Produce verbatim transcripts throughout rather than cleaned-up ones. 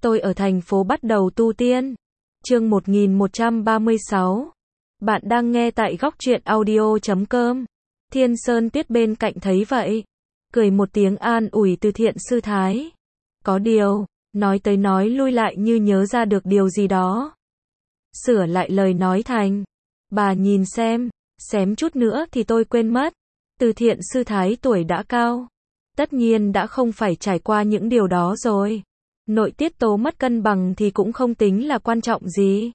Tôi ở thành phố bắt đầu tu tiên. Chương một nghìn một trăm ba mươi sáu. Bạn đang nghe tại góc truyện audio chấm com. Thiên Sơn Tuyết bên cạnh thấy vậy, cười một tiếng an ủi Từ Thiện sư thái. Có điều, nói tới nói lui lại như nhớ ra được điều gì đó. Sửa lại lời nói thành, bà nhìn xem, xém chút nữa thì tôi quên mất. Từ Thiện sư thái tuổi đã cao, tất nhiên đã không phải trải qua những điều đó rồi. Nội tiết tố mất cân bằng thì cũng không tính là quan trọng gì.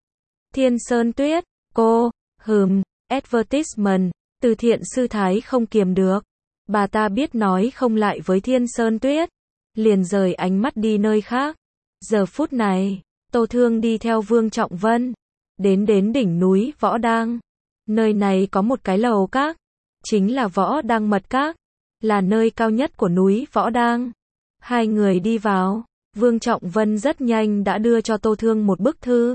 Thiên Sơn Tuyết, cô, hừm, advertisement, Từ Thiện sư thái không kiềm được. Bà ta biết nói không lại với Thiên Sơn Tuyết, liền rời ánh mắt đi nơi khác. Giờ phút này, Tô Thương đi theo Vương Trọng Vân, đến đến đỉnh núi Võ Đang. Nơi này có một cái lầu các, chính là Võ Đang Mật Các, là nơi cao nhất của núi Võ Đang. Hai người đi vào, Vương Trọng Vân rất nhanh đã đưa cho Tô Thương một bức thư.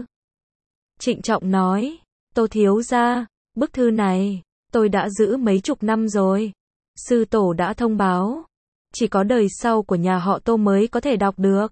Trịnh trọng nói, Tô thiếu gia, bức thư này, tôi đã giữ mấy chục năm rồi. Sư tổ đã thông báo, chỉ có đời sau của nhà họ Tô mới có thể đọc được.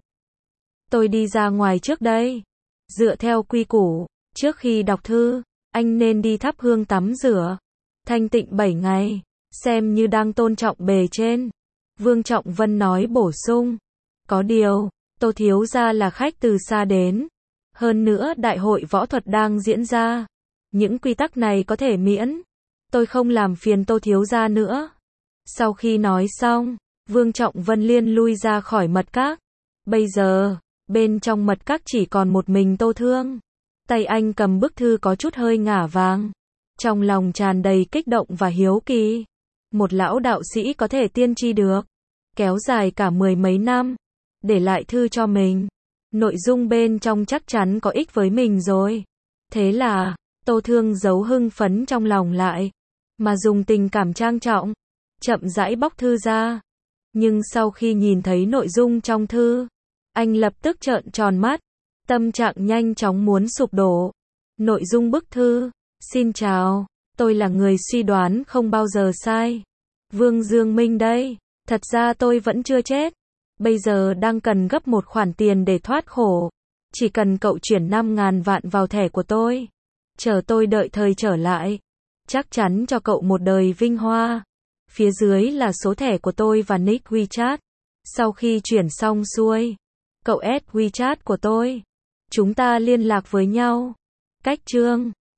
Tôi đi ra ngoài trước đây. Dựa theo quy củ, trước khi đọc thư, anh nên đi thắp hương tắm rửa, thanh tịnh bảy ngày, xem như đang tôn trọng bề trên. Vương Trọng Vân nói bổ sung. Có điều, Tô thiếu gia là khách từ xa đến. Hơn nữa đại hội võ thuật đang diễn ra. Những quy tắc này có thể miễn. Tôi không làm phiền Tô thiếu gia nữa. Sau khi nói xong, Vương Trọng Vân liên lui ra khỏi mật các. Bây giờ, bên trong mật các chỉ còn một mình Tô Thương. Tay anh cầm bức thư có chút hơi ngả vàng. Trong lòng tràn đầy kích động và hiếu kỳ. Một lão đạo sĩ có thể tiên tri được, kéo dài cả mười mấy năm, để lại thư cho mình. Nội dung bên trong chắc chắn có ích với mình rồi. Thế là, Tô Thương giấu hưng phấn trong lòng lại, mà dùng tình cảm trang trọng, chậm rãi bóc thư ra. Nhưng sau khi nhìn thấy nội dung trong thư, anh lập tức trợn tròn mắt, tâm trạng nhanh chóng muốn sụp đổ. Nội dung bức thư: Xin chào, tôi là người suy đoán không bao giờ sai. Vương Dương Minh đây, thật ra tôi vẫn chưa chết. Bây giờ đang cần gấp một khoản tiền để thoát khổ. Chỉ cần cậu chuyển năm ngàn vạn vào thẻ của tôi. Chờ tôi đợi thời trở lại, chắc chắn cho cậu một đời vinh hoa. Phía dưới là số thẻ của tôi và nick WeChat. Sau khi chuyển xong xuôi, cậu add WeChat của tôi. Chúng ta liên lạc với nhau. Cách chương